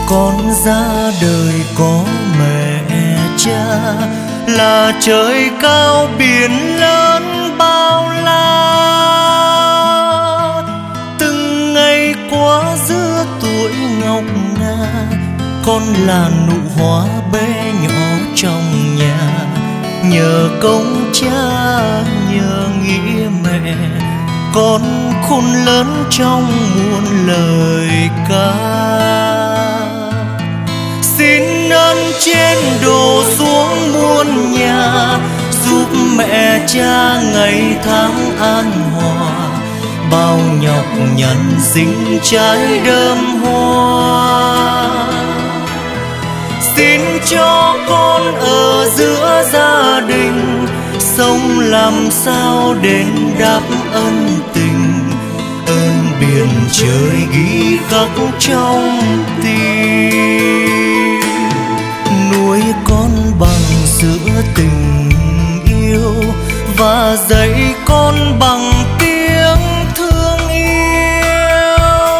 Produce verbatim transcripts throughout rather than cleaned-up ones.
Con ra đời có mẹ cha, là trời cao biển lớn bao la. Từng ngày qua giữa tuổi ngọc ngà, con là nụ hoa bé nhỏ trong nhà. Nhờ công cha, nhờ nghĩa mẹ, con khôn lớn trong muôn lời ca. Xin ơn trên đổ xuống muôn nhà, giúp mẹ cha ngày tháng an hòa. Bao nhọc nhằn dính trái đơm hoa. Xin cho con ở giữa gia đình, sống làm sao đến đáp ân tình. Ơn biển trời ghi khắc trong tim, nuôi con bằng sữa tình yêu và dạy con bằng tiếng thương yêu.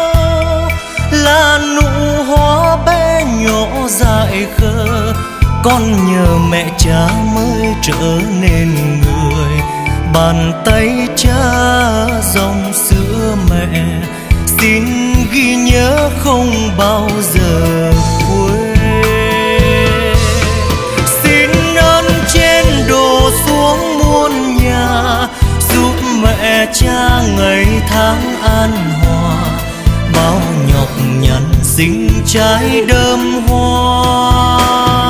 Là nụ hoa bé nhỏ dại khờ, con nhờ mẹ cha mới trở nên người. Bàn tay cha dòng sữa mẹ, xin ghi nhớ không bao giờ quên. Xin ơn trên đổ xuống muôn nhà, giúp mẹ cha ngày tháng an hòa. Bao nhọc nhằn dính trái đơm hoa.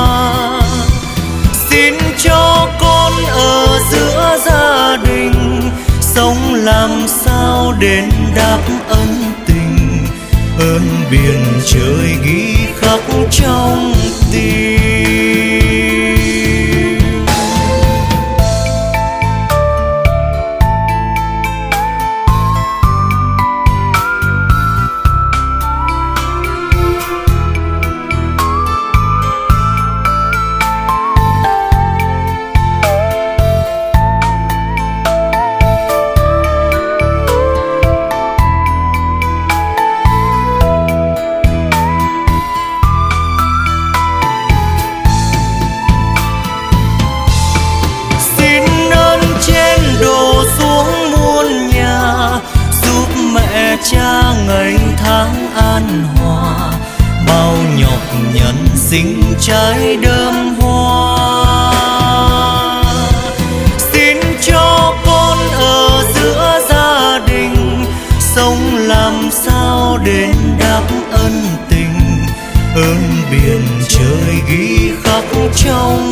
Xin cho con ở giữa gia đình, sống làm sao đến đáp ân tình. Ơn biển trời ghi khắc trong tim. Cha ngày tháng an hòa, bao nhọc nhằn dính trái đơm hoa. Xin cho con ở giữa gia đình, sống làm sao đến đáp ân tình. Ơn biển trời ghi khắc trong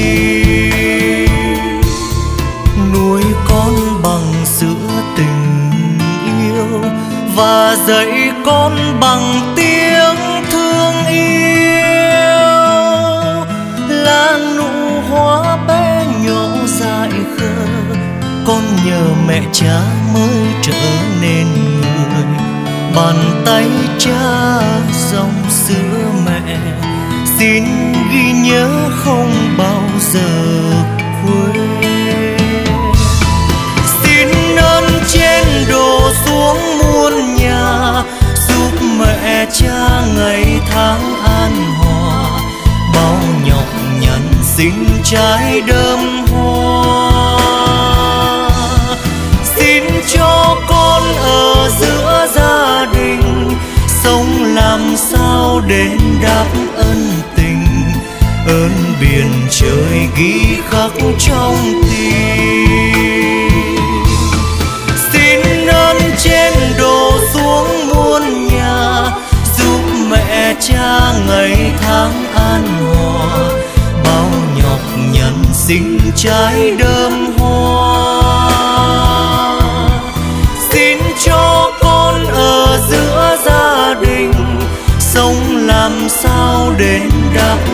tim, nuôi con bằng sữa tình yêu và dạy con bằng tiếng thương yêu. Là nụ hoa bé nhỏ dại khờ, con nhờ mẹ cha mới trở nên người. Bàn tay cha dòng sữa mẹ, xin ghi nhớ không bao giờ quên. Xin ơn trên đổ xuống muôn nhà, giúp mẹ cha ngày tháng an hòa. Bao nhọc nhằn dính trái đơm hoa. Xin cho con ở giữa gia đình, sống làm sao đến đáp ân tình. Ơn biển trời ghi khắc trong tim. Xin ơn trên đổ xuống muôn nhà, giúp mẹ cha ngày tháng an hòa. Bao nhọc nhằn dính trái đơm hoa. Xin cho con ở giữa gia đình, sống làm sao đến đáp